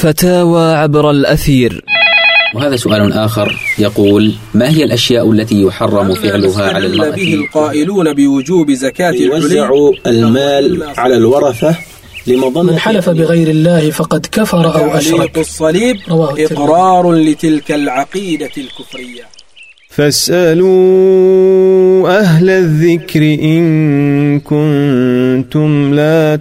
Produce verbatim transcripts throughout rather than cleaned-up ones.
فتاوى عبر الأثير. وهذا سؤال آخر يقول: ما هي الأشياء التي يحرم فعلها على المرأة؟ به القائلون بوجوب زكاة يوزع المال على الورثة لمظنة من حلف بغير الله فقد كفر أو أشرك. الصليب إقرار لتلك العقيدة الكفرية. فاسألوا أهل الذكر إن كنتم لا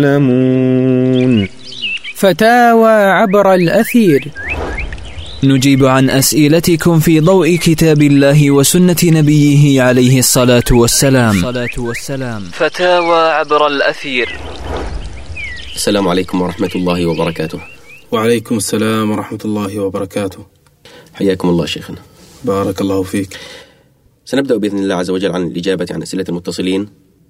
تعلمون. فتاوى عبر الأثير. نجيب عن أسئلتكم في ضوء كتاب الله وسنة نبيه عليه الصلاة والسلام. فتاوى عبر الأثير. السلام عليكم ورحمة الله وبركاته. وعليكم السلام ورحمة الله وبركاته. حياكم الله شيخنا. بارك الله فيك. سنبدأ بإذن الله عز وجل عن الإجابة عن أسئلة المتصلين.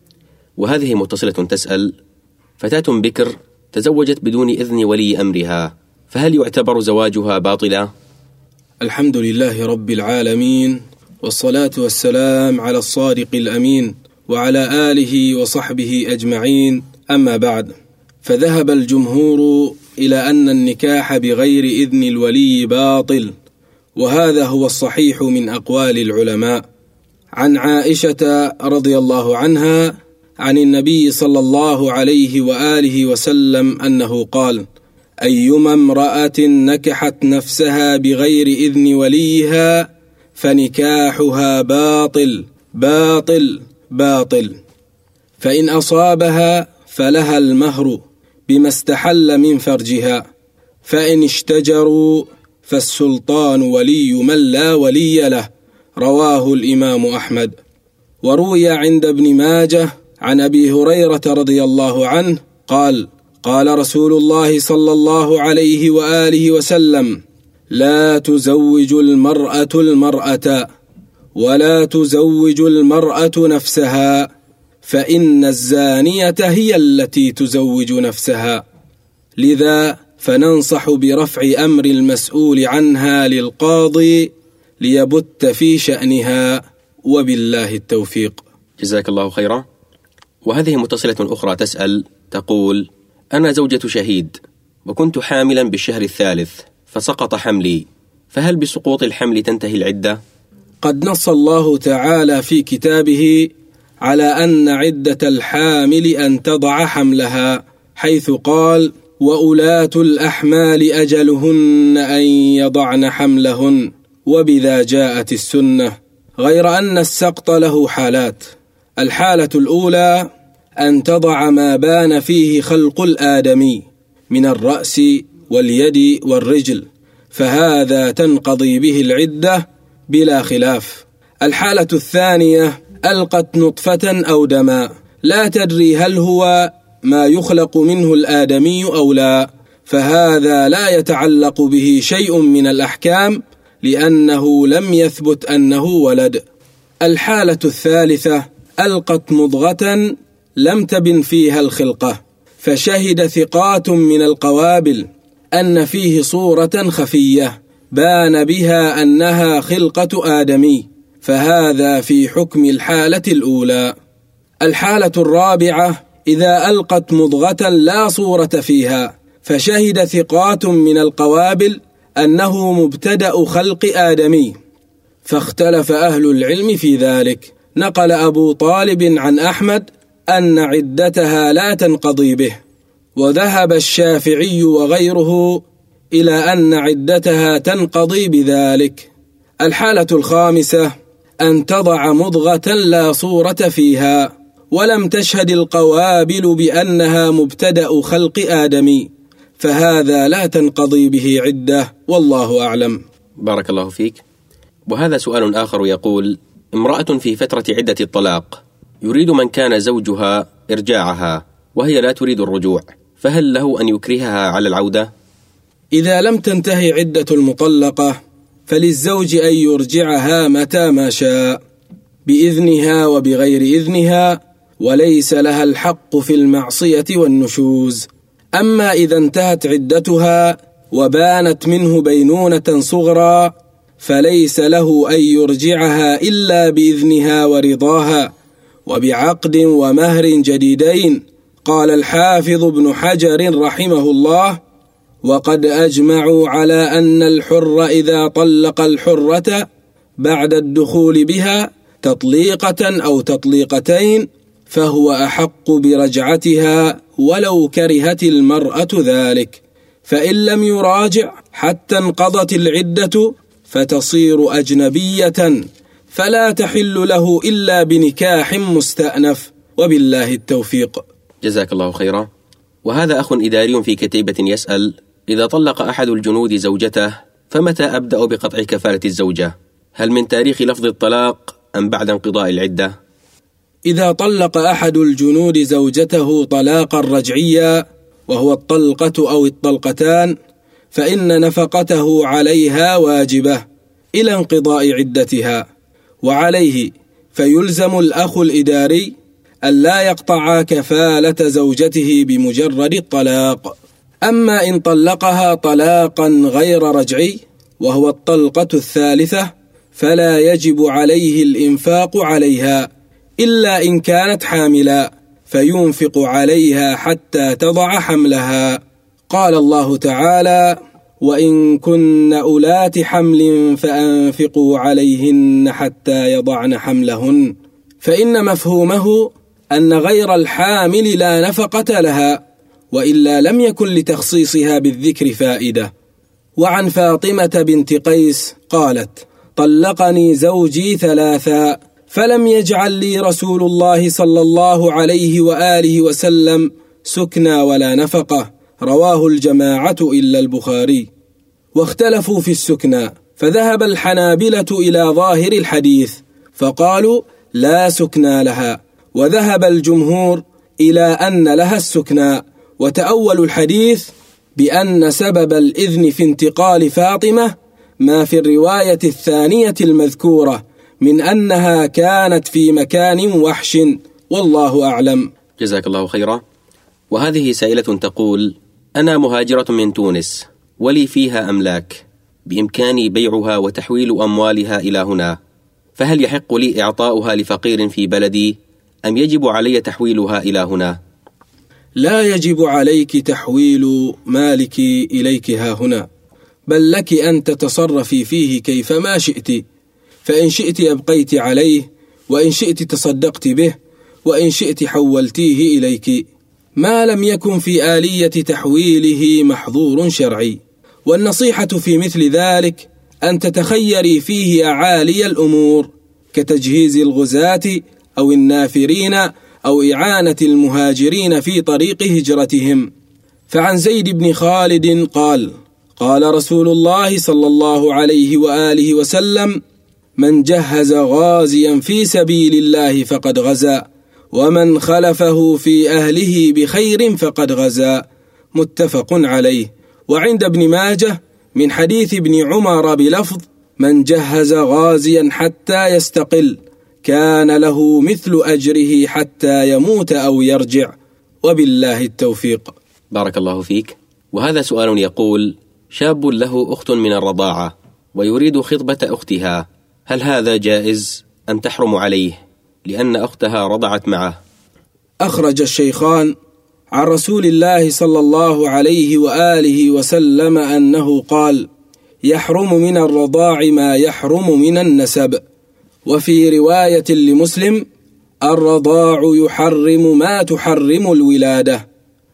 وهذه متصلة تسأل: فتاة بكر تزوجت بدون إذن ولي أمرها، فهل يعتبر زواجها باطلا؟ الحمد لله رب العالمين، والصلاة والسلام على الصادق الأمين وعلى آله وصحبه أجمعين، أما بعد، فذهب الجمهور إلى أن النكاح بغير إذن الولي باطل، وهذا هو الصحيح من أقوال العلماء. عن عائشة رضي الله عنها عن النبي صلى الله عليه وآله وسلم أنه قال: أيما امرأة نكحت نفسها بغير إذن وليها فنكاحها باطل باطل باطل، فإن أصابها فلها المهر بما استحل من فرجها، فإن اشتجروا فالسلطان ولي من لا ولي له. رواه الإمام أحمد. وروي عند ابن ماجه عن أبي هريرة رضي الله عنه قال: قال رسول الله صلى الله عليه وآله وسلم: لا تزوج المرأة المرأة ولا تزوج المرأة نفسها، فإن الزانية هي التي تزوج نفسها. لذا فننصح برفع أمر المسؤول عنها للقاضي ليبت في شأنها، وبالله التوفيق. جزاك الله خيرا. وهذه متصلة أخرى تسأل تقول: أنا زوجة شهيد وكنت حاملا بالشهر الثالث فسقط حملي، فهل بسقوط الحمل تنتهي العدة؟ قد نص الله تعالى في كتابه على أن عدة الحامل أن تضع حملها، حيث قال: وأولاة الأحمال أجلهن أن يضعن حملهن، وبذا جاءت السنة. غير أن السقط له حالات. الحالة الأولى أن تضع ما بان فيه خلق الآدمي من الرأس واليد والرجل، فهذا تنقضي به العدة بلا خلاف. الحالة الثانية ألقت نطفة أو دماء لا تدري هل هو ما يخلق منه الآدمي أو لا، فهذا لا يتعلق به شيء من الأحكام لأنه لم يثبت أنه ولد. الحالة الثالثة ألقت مضغة لم تبن فيها الخلقة، فشهد ثقات من القوابل أن فيه صورة خفية بان بها أنها خلقة آدمي، فهذا في حكم الحالة الأولى. الحالة الرابعة إذا ألقت مضغة لا صورة فيها، فشهد ثقات من القوابل أنه مبتدأ خلق آدمي، فاختلف أهل العلم في ذلك. نقل أبو طالب عن أحمد أن عدتها لا تنقضي به، وذهب الشافعي وغيره إلى أن عدتها تنقضي بذلك. الحالة الخامسة أن تضع مضغة لا صورة فيها ولم تشهد القوابل بأنها مبتدأ خلق آدمي، فهذا لا تنقضي به عدة، والله أعلم. بارك الله فيك. وهذا سؤال آخر يقول: امرأة في فترة عدة الطلاق يريد من كان زوجها إرجاعها وهي لا تريد الرجوع، فهل له أن يكرهها على العودة؟ إذا لم تنتهي عدة المطلقة فللزوج أن يرجعها متى ما شاء بإذنها وبغير إذنها، وليس لها الحق في المعصية والنشوز. أما إذا انتهت عدتها وبانت منه بينونة صغرى فليس له أن يرجعها إلا بإذنها ورضاها وبعقد ومهر جديدين. قال الحافظ ابن حجر رحمه الله: وقد أجمعوا على أن الحر إذا طلق الحرة بعد الدخول بها تطليقة أو تطليقتين فهو أحق برجعتها ولو كرهت المرأة ذلك، فإن لم يراجع حتى انقضت العدة فتصير أجنبية فلا تحل له إلا بنكاح مستأنف، وبالله التوفيق. جزاك الله خيرا. وهذا أخ إداري في كتيبة يسأل: إذا طلق أحد الجنود زوجته فمتى أبدأ بقطع كفالة الزوجة؟ هل من تاريخ لفظ الطلاق أم بعد انقضاء العدة؟ إذا طلق أحد الجنود زوجته طلاقا رجعيا وهو الطلقة أو الطلقتان فإن نفقته عليها واجبة إلى انقضاء عدتها، وعليه فيلزم الأخ الإداري أن لا يقطع كفالة زوجته بمجرد الطلاق. أما إن طلقها طلاقا غير رجعي وهو الطلقة الثالثة فلا يجب عليه الإنفاق عليها إلا إن كانت حاملا فينفق عليها حتى تضع حملها. قال الله تعالى: وإن كن أولات حمل فأنفقوا عليهن حتى يضعن حملهن، فإن مفهومه أن غير الحامل لا نفقة لها، وإلا لم يكن لتخصيصها بالذكر فائدة. وعن فاطمة بنت قيس قالت: طلقني زوجي ثلاثا فلم يجعل لي رسول الله صلى الله عليه وآله وسلم سكنى ولا نفقة، رواه الجماعة إلا البخاري. واختلفوا في السكنى، فذهب الحنابلة إلى ظاهر الحديث فقالوا لا سكنى لها، وذهب الجمهور إلى أن لها السكنى، وتأول الحديث بأن سبب الإذن في انتقال فاطمة ما في الرواية الثانية المذكورة من أنها كانت في مكان وحش، والله أعلم. جزاك الله خيرا. وهذه سائلة تقول: أنا مهاجرة من تونس ولي فيها أملاك بإمكاني بيعها وتحويل أموالها إلى هنا، فهل يحق لي إعطاؤها لفقير في بلدي أم يجب علي تحويلها إلى هنا؟ لا يجب عليك تحويل مالك إليك ها هنا، بل لك أن تتصرفي فيه كيفما شئت، فإن شئت أبقيت عليه، وإن شئت تصدقت به، وإن شئت حولتيه إليك، ما لم يكن في آلية تحويله محظور شرعي. والنصيحة في مثل ذلك أن تتخيري فيه أعالي الأمور كتجهيز الغزاة أو النافرين أو إعانة المهاجرين في طريق هجرتهم. فعن زيد بن خالد قال: قال رسول الله صلى الله عليه وآله وسلم: من جهز غازيا في سبيل الله فقد غزا، ومن خلفه في أهله بخير فقد غزا، متفق عليه. وعند ابن ماجه من حديث ابن عمر بلفظ: من جهز غازيا حتى يستقل كان له مثل أجره حتى يموت أو يرجع، وبالله التوفيق. بارك الله فيك. وهذا سؤال يقول: شاب له أخت من الرضاعة ويريد خطبة أختها، هل هذا جائز أم تحرم عليه لأن أختها رضعت معه؟ أخرج الشيخان عن رسول الله صلى الله عليه وآله وسلم أنه قال: يحرم من الرضاع ما يحرم من النسب. وفي رواية لمسلم: الرضاع يحرم ما تحرم الولادة.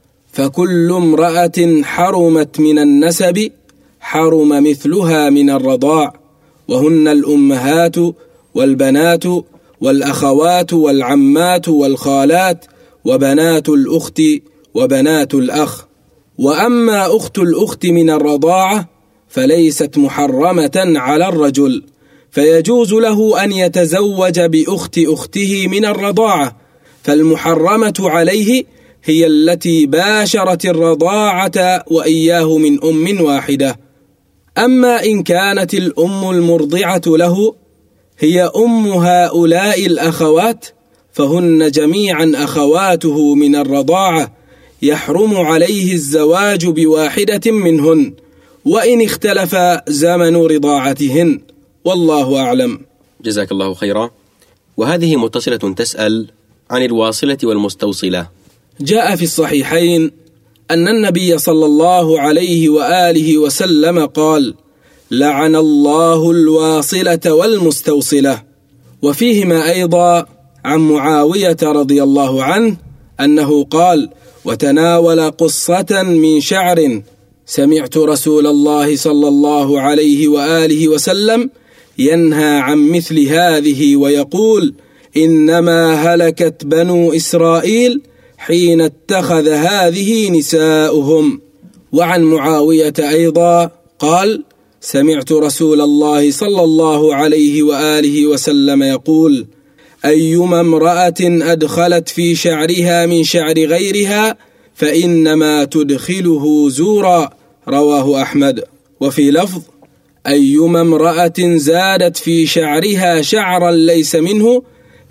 فكل امرأة حرمت من النسب حرم مثلها من الرضاع، وهن الأمهات والبنات والأخوات والعمات والخالات وبنات الأخت وبنات الأخ. وأما أخت الأخت من الرضاعة فليست محرمة على الرجل، فيجوز له أن يتزوج بأخت أخته من الرضاعة، فالمحرمة عليه هي التي باشرت الرضاعة وإياه من أم واحدة. أما إن كانت الأم المرضعة له هي أم هؤلاء الأخوات فهن جميعا أخواته من الرضاعة، يحرم عليه الزواج بواحدة منهن وإن اختلف زمن رضاعتهن، والله أعلم. جزاك الله خيرا. وهذه متصلة تسأل عن الواصلة والمستوصلة. جاء في الصحيحين أن النبي صلى الله عليه وآله وسلم قال: لعن الله الواصلة والمستوصلة. وفيهما أيضا عن معاوية رضي الله عنه أنه قال: وتناول قصة من شعر، سمعت رسول الله صلى الله عليه وآله وسلم ينهى عن مثل هذه ويقول: إنما هلكت بنو إسرائيل حين اتخذ هذه نساؤهم. وعن معاوية أيضا قال: سمعت رسول الله صلى الله عليه وآله وسلم يقول: أيما امرأة أدخلت في شعرها من شعر غيرها فإنما تدخله زورا. رواه أحمد. وفي لفظ: أيما امرأة زادت في شعرها شعرا ليس منه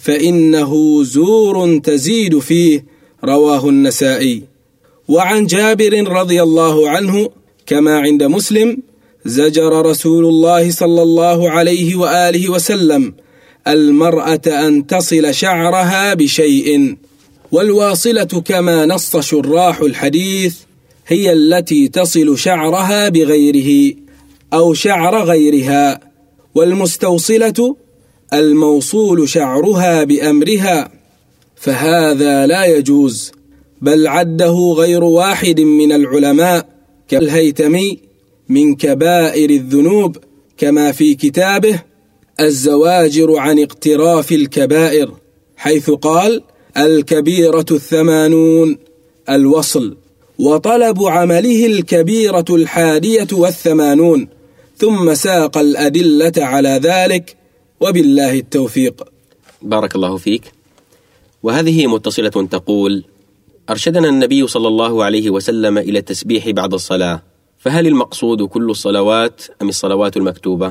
فإنه زور تزيد فيه. رواه النسائي. وعن جابر رضي الله عنه كما عند مسلم: زجر رسول الله صلى الله عليه وآله وسلم المرأة أن تصل شعرها بشيء. والواصلة كما نص شراح الحديث هي التي تصل شعرها بغيره أو شعر غيرها، والمستوصلة الموصول شعرها بأمرها، فهذا لا يجوز، بل عده غير واحد من العلماء كالهيتمي من كبائر الذنوب، كما في كتابه الزواجر عن اقتراف الكبائر، حيث قال: الكبيرة الثمانون الوصل، وطلب عمله الكبيرة الحادية والثمانون، ثم ساق الأدلة على ذلك، وبالله التوفيق. بارك الله فيك. وهذه متصلة تقول: أرشدنا النبي صلى الله عليه وسلم إلى التسبيح بعد الصلاة، فهل المقصود كل الصلوات أم الصلوات المكتوبة؟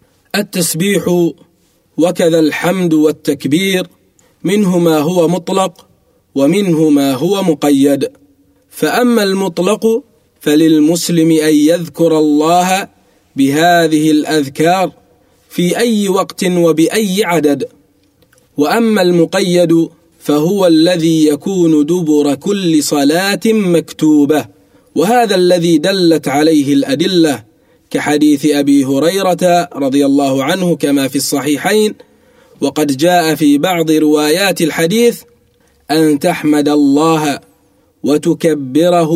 التسبيح وكذا الحمد والتكبير منه ما هو مطلق ومنه ما هو مقيد، فأما المطلق فللمسلم أن يذكر الله بهذه الأذكار في أي وقت وبأي عدد، وأما المقيد فهو الذي يكون دبر كل صلاة مكتوبة، وهذا الذي دلت عليه الأدلة كحديث أبي هريرة رضي الله عنه كما في الصحيحين. وقد جاء في بعض روايات الحديث: أن تحمد الله وتكبره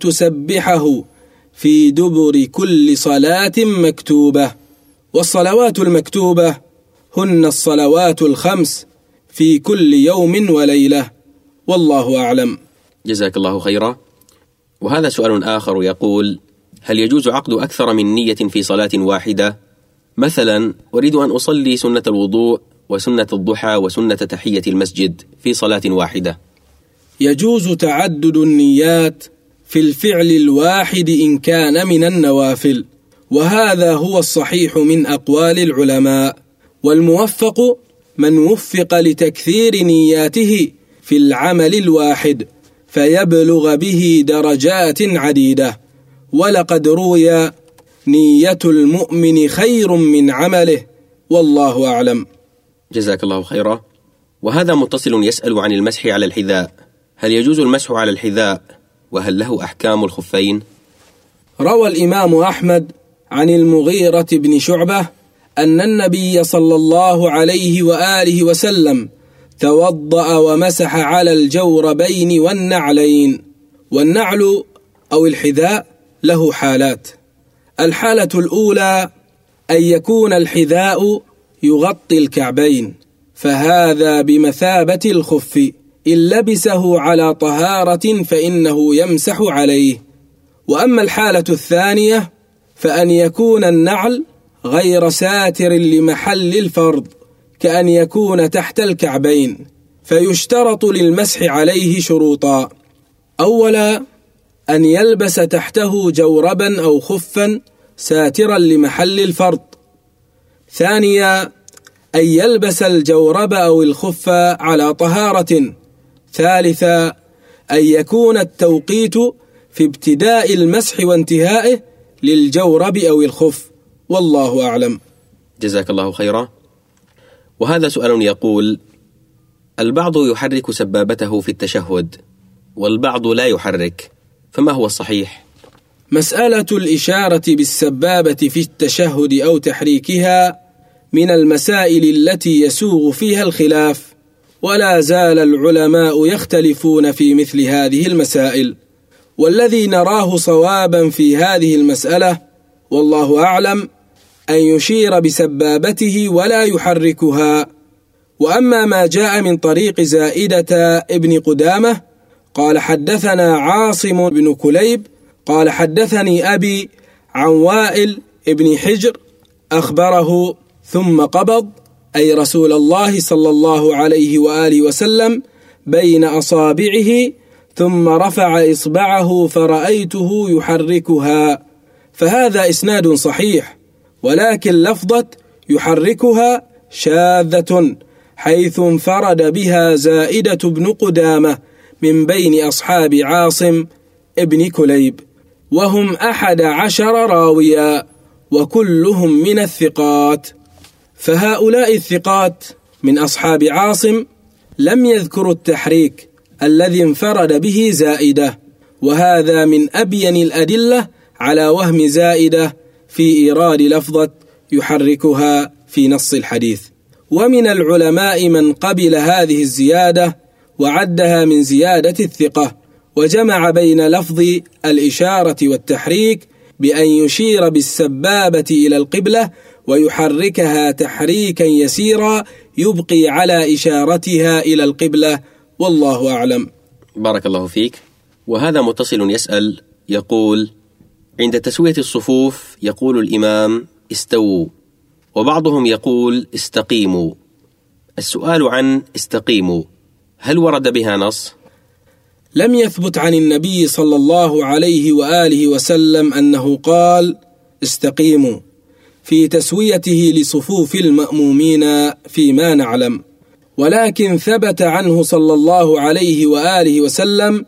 وتسبحه في دبر كل صلاة مكتوبة. والصلوات المكتوبة هن الصلوات الخمس في كل يوم وليلة، والله أعلم. جزاك الله خيرا. وهذا سؤال آخر يقول: هل يجوز عقد أكثر من نية في صلاة واحدة؟ مثلا أريد أن أصلي سنة الوضوء وسنة الضحى وسنة تحية المسجد في صلاة واحدة. يجوز تعدد النيات في الفعل الواحد إن كان من النوافل، وهذا هو الصحيح من أقوال العلماء، والموفق من وفق لتكثير نياته في العمل الواحد فيبلغ به درجات عديدة. ولقد روي: نية المؤمن خير من عمله، والله أعلم. جزاك الله خيرا. وهذا متصل يسأل عن المسح على الحذاء، هل يجوز المسح على الحذاء؟ وهل له أحكام الخفين؟ روى الإمام أحمد عن المغيرة بن شعبة أن النبي صلى الله عليه وآله وسلم توضأ ومسح على الجوربين والنعلين. والنعل أو الحذاء له حالات: الحالة الأولى أن يكون الحذاء يغطي الكعبين، فهذا بمثابة الخف، إن لبسه على طهارة فإنه يمسح عليه. وأما الحالة الثانية فأن يكون النعل غير ساتر لمحل الفرض، كأن يكون تحت الكعبين، فيشترط للمسح عليه شروطا: أولا أن يلبس تحته جوربا أو خفا ساترا لمحل الفرض. ثانيا أن يلبس الجورب أو الخف على طهارة. ثالثا أن يكون التوقيت في ابتداء المسح وانتهائه للجورب أو الخف، والله أعلم. جزاك الله خيرا. وهذا سؤال يقول: البعض يحرك سبابته في التشهد والبعض لا يحرك، فما هو الصحيح؟ مسألة الإشارة بالسبابة في التشهد أو تحريكها من المسائل التي يسوغ فيها الخلاف، ولا زال العلماء يختلفون في مثل هذه المسائل، والذي نراه صوابا في هذه المسألة والله أعلم أن يشير بسبابته ولا يحركها. وأما ما جاء من طريق زائدة ابن قدامة قال حدثنا عاصم بن كليب قال حدثني أبي عن وائل ابن حجر أخبره ثم قبض، أي رسول الله صلى الله عليه وآله وسلم، بين أصابعه ثم رفع إصبعه فرأيته يحركها، فهذا إسناد صحيح، ولكن لفظة يحركها شاذة حيث انفرد بها زائدة بن قدامة من بين أصحاب عاصم ابن كليب، وهم أحد عشر راويا وكلهم من الثقات. فهؤلاء الثقات من أصحاب عاصم لم يذكروا التحريك الذي انفرد به زائدة، وهذا من أبين الأدلة على وهم زائدة في إيراد لفظة يحركها في نص الحديث. ومن العلماء من قبل هذه الزيادة وعدها من زيادة الثقة، وجمع بين لفظ الإشارة والتحريك بأن يشير بالسبابة إلى القبلة ويحركها تحريكا يسيرا يبقي على إشارتها إلى القبلة، والله أعلم. بارك الله فيك. وهذا متصل يسأل يقول: عند تسوية الصفوف يقول الإمام استووا، وبعضهم يقول استقيموا. السؤال عن استقيموا هل ورد بها نص؟ لم يثبت عن النبي صلى الله عليه وآله وسلم أنه قال استقيموا في تسويته لصفوف المأمومين فيما نعلم، ولكن ثبت عنه صلى الله عليه وآله وسلم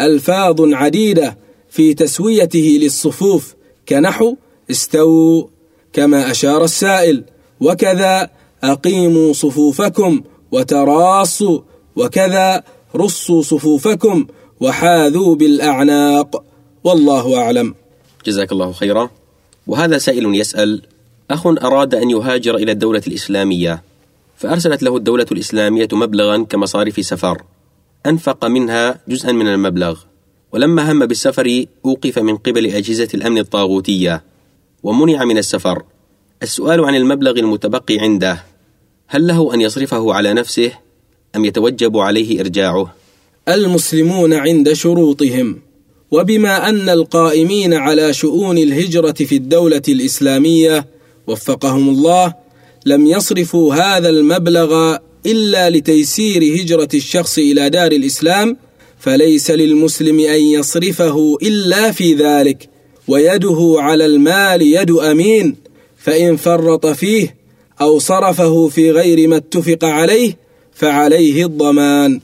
ألفاظ عديدة في تسويته للصفوف كنحو استووا كما أشار السائل، وكذا أقيموا صفوفكم وتراصوا، وكذا رصوا صفوفكم وحاذوا بالأعناق، والله أعلم. جزاك الله خيرا. وهذا سائل يسأل: أخ أراد أن يهاجر إلى الدولة الإسلامية، فأرسلت له الدولة الإسلامية مبلغا كمصاريف سفر، أنفق منها جزءا من المبلغ، ولما هم بالسفر أوقف من قبل أجهزة الأمن الطاغوتية ومنع من السفر. السؤال عن المبلغ المتبقي عنده، هل له أن يصرفه على نفسه أم يتوجب عليه إرجاعه؟ المسلمون عند شروطهم، وبما أن القائمين على شؤون الهجرة في الدولة الإسلامية وفقهم الله لم يصرفوا هذا المبلغ إلا لتيسير هجرة الشخص إلى دار الإسلام، فليس للمسلم أن يصرفه إلا في ذلك، ويده على المال يد أمين، فإن فرط فيه أو صرفه في غير ما اتفق عليه فعليه الضمان.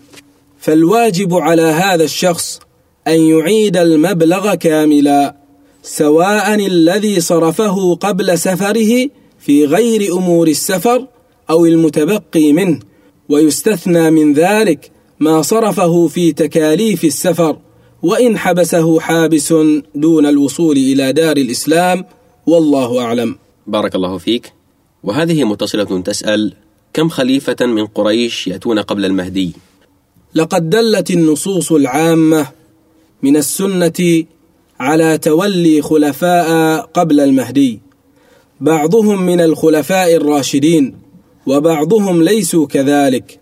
فالواجب على هذا الشخص أن يعيد المبلغ كاملا، سواء الذي صرفه قبل سفره في غير أمور السفر أو المتبقي منه، ويستثنى من ذلك ما صرفه في تكاليف السفر وإن حبسه حابس دون الوصول إلى دار الإسلام، والله أعلم. بارك الله فيك. وهذه متصلة تسأل: كم خليفة من قريش يأتون قبل المهدي؟ لقد دلت النصوص العامة من السنة على تولي خلفاء قبل المهدي، بعضهم من الخلفاء الراشدين وبعضهم ليسوا كذلك.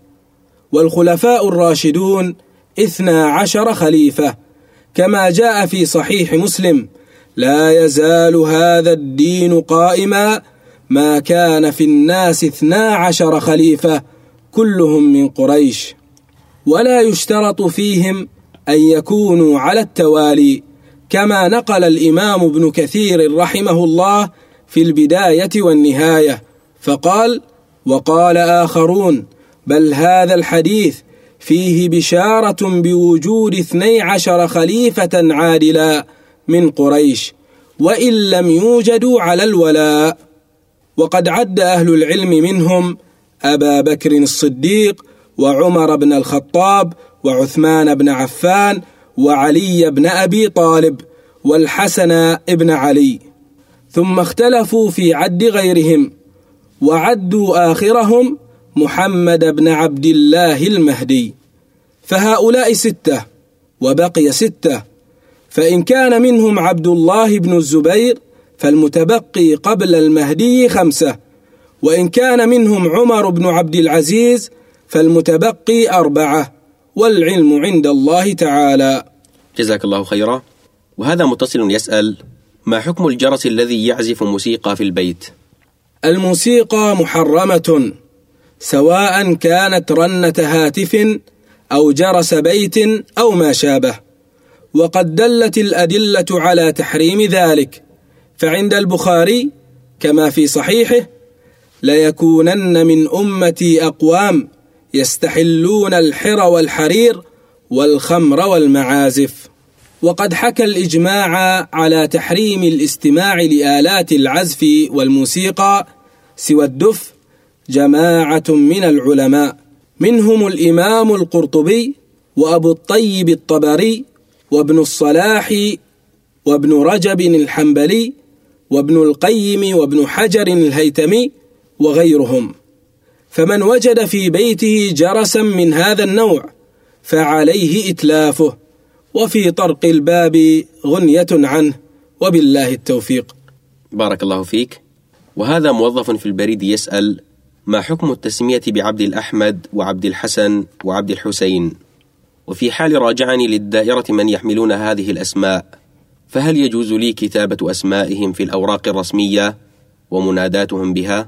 والخلفاء الراشدون اثنا عشر خليفة، كما جاء في صحيح مسلم: لا يزال هذا الدين قائما ما كان في الناس اثنا عشر خليفة كلهم من قريش، ولا يشترط فيهم أن يكونوا على التوالي، كما نقل الإمام ابن كثير رحمه الله في البداية والنهاية، فقال: وقال آخرون: بل هذا الحديث فيه بشارة بوجود اثني عشر خليفة عادلا من قريش وإن لم يوجدوا على الولاء. وقد عد أهل العلم منهم أبا بكر الصديق وعمر بن الخطاب وعثمان بن عفان وعلي بن أبي طالب والحسن بن علي، ثم اختلفوا في عد غيرهم وعدوا آخرهم محمد بن عبد الله المهدي، فهؤلاء ستة وبقي ستة، فإن كان منهم عبد الله بن الزبير فالمتبقي قبل المهدي خمسة، وإن كان منهم عمر بن عبد العزيز فالمتبقي أربعة، والعلم عند الله تعالى. جزاك الله خيرا. وهذا متصل يسأل: ما حكم الجرس الذي يعزف موسيقى في البيت؟ الموسيقى محرمة، سواء كانت رنة هاتف أو جرس بيت أو ما شابه، وقد دلت الأدلة على تحريم ذلك، فعند البخاري كما في صحيحه: ليكونن من أمتي أقوام يستحلون الحر والحرير والخمر والمعازف. وقد حكى الإجماع على تحريم الاستماع لآلات العزف والموسيقى سوى الدف جماعة من العلماء، منهم الإمام القرطبي وأبو الطيب الطبري وابن الصلاح وابن رجب الحنبلي وابن القيم وابن حجر الهيتمي وغيرهم. فمن وجد في بيته جرسا من هذا النوع فعليه إتلافه، وفي طرق الباب غنية عنه، وبالله التوفيق. بارك الله فيك. وهذا موظف في البريد يسأل: ما حكم التسمية بعبد الأحمد وعبد الحسن وعبد الحسين؟ وفي حال راجعني للدائرة من يحملون هذه الأسماء، فهل يجوز لي كتابة أسمائهم في الأوراق الرسمية ومناداتهم بها؟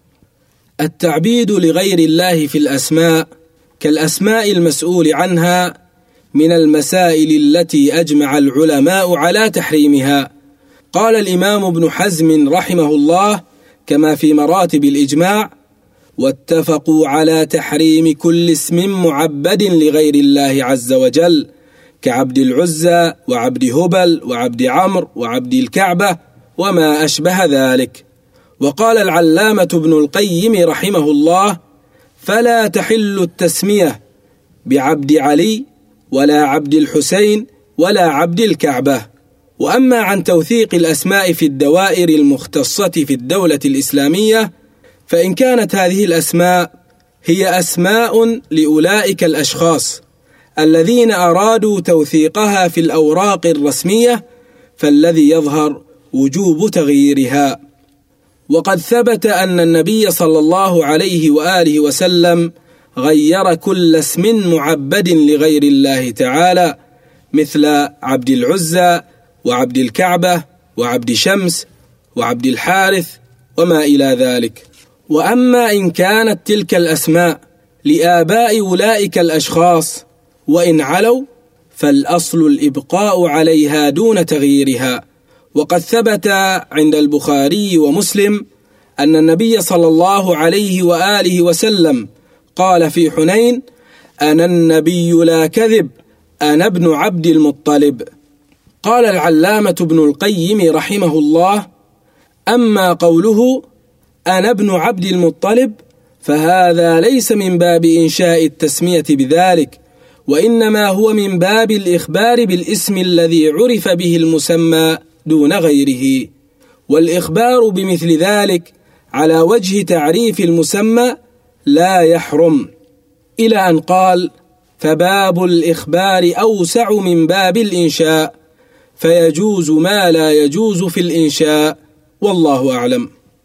التعبيد لغير الله في الأسماء كالأسماء المسؤول عنها من المسائل التي أجمع العلماء على تحريمها. قال الإمام ابن حزم رحمه الله كما في مراتب الإجماع: واتفقوا على تحريم كل اسم معبد لغير الله عز وجل، كعبد العزى وعبد هبل وعبد عمرو وعبد الكعبة وما أشبه ذلك. وقال العلامة ابن القيم رحمه الله: فلا تحل التسمية بعبد علي ولا عبد الحسين ولا عبد الكعبة. وأما عن توثيق الأسماء في الدوائر المختصة في الدولة الإسلامية، فإن كانت هذه الأسماء هي أسماء لأولئك الأشخاص الذين أرادوا توثيقها في الأوراق الرسمية، فالذي يظهر وجوب تغييرها. وقد ثبت أن النبي صلى الله عليه وآله وسلم غير كل اسم معبد لغير الله تعالى، مثل عبد العزى وعبد الكعبة وعبد شمس وعبد الحارث وما إلى ذلك. وأما إن كانت تلك الأسماء لآباء أولئك الأشخاص وإن علوا، فالأصل الإبقاء عليها دون تغييرها. وقد ثبت عند البخاري ومسلم أن النبي صلى الله عليه وآله وسلم قال في حنين: أنا النبي لا كذب، أنا ابن عبد المطلب. قال العلامة ابن القيم رحمه الله: أما قوله أنا ابن عبد المطلب فهذا ليس من باب إنشاء التسمية بذلك، وإنما هو من باب الإخبار بالاسم الذي عرف به المسمى دون غيره، والإخبار بمثل ذلك على وجه تعريف المسمى لا يحرم، إلى أن قال: فباب الإخبار أوسع من باب الإنشاء، فيجوز ما لا يجوز في الإنشاء، والله أعلم.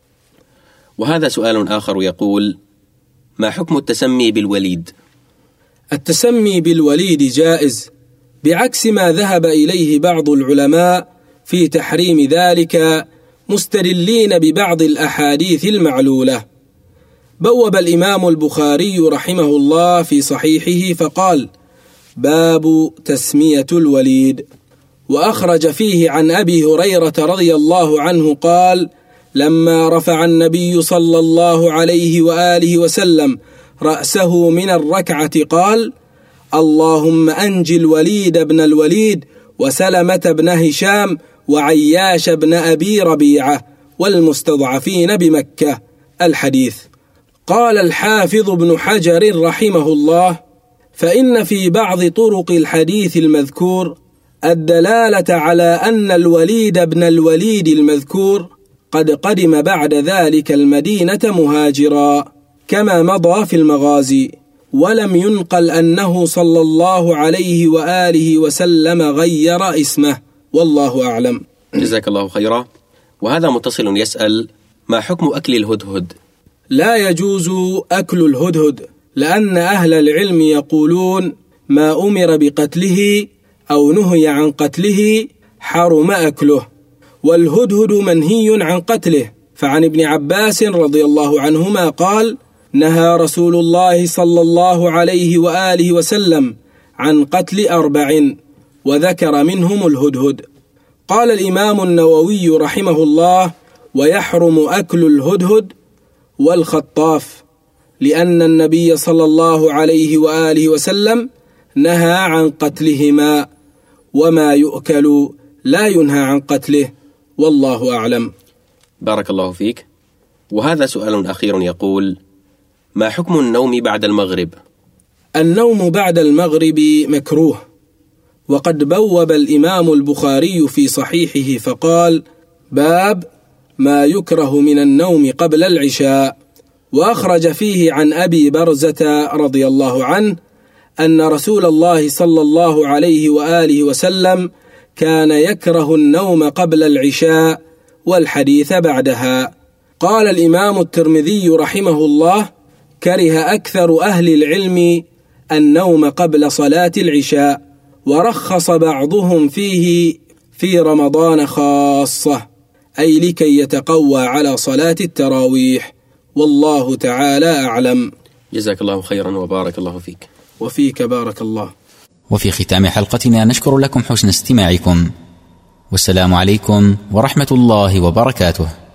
وهذا سؤال آخر يقول: ما حكم التسمي بالوليد؟ التسمي بالوليد جائز، بعكس ما ذهب إليه بعض العلماء في تحريم ذلك، مستدلين ببعض الأحاديث المعلولة. بوب الإمام البخاري رحمه الله في صحيحه فقال: باب تسمية الوليد. وأخرج فيه عن أبي هريرة رضي الله عنه قال: لما رفع النبي صلى الله عليه وآله وسلم رأسه من الركعة قال: اللهم أنج الوليد بن الوليد وسلمة بن هشام وعياش بن أبي ربيعة والمستضعفين بمكة. الحديث. قال الحافظ ابن حجر رحمه الله: فإن في بعض طرق الحديث المذكور الدلالة على أن الوليد بن الوليد المذكور قد قدم بعد ذلك المدينة مهاجرا كما مضى في المغازي، ولم ينقل أنه صلى الله عليه وآله وسلم غير اسمه، والله أعلم. جزاك الله خيرا. وهذا متصل يسأل: ما حكم أكل الهدهد؟ لا يجوز أكل الهدهد، لأن أهل العلم يقولون ما أمر بقتله أو نهي عن قتله حرم أكله، والهدهد منهي عن قتله. فعن ابن عباس رضي الله عنهما قال: نهى رسول الله صلى الله عليه وآله وسلم عن قتل أربع، وذكر منهم الهدهد. قال الإمام النووي رحمه الله: ويحرم أكل الهدهد والخطاف، لأن النبي صلى الله عليه وآله وسلم نهى عن قتلهما، وما يؤكل لا ينهى عن قتله، والله أعلم. بارك الله فيك. وهذا سؤال أخير يقول: ما حكم النوم بعد المغرب؟ النوم بعد المغرب مكروه، وقد بوب الإمام البخاري في صحيحه فقال: باب ما يكره من النوم قبل العشاء. وأخرج فيه عن أبي برزة رضي الله عنه أن رسول الله صلى الله عليه وآله وسلم كان يكره النوم قبل العشاء والحديث بعدها. قال الإمام الترمذي رحمه الله: كره أكثر أهل العلم النوم قبل صلاة العشاء، ورخص بعضهم فيه في رمضان خاصة، أي لكي يتقوى على صلاة التراويح، والله تعالى أعلم. جزاك الله خيرا وبارك الله فيك. وفيك بارك الله. وفي ختام حلقتنا نشكر لكم حسن استماعكم، والسلام عليكم ورحمة الله وبركاته.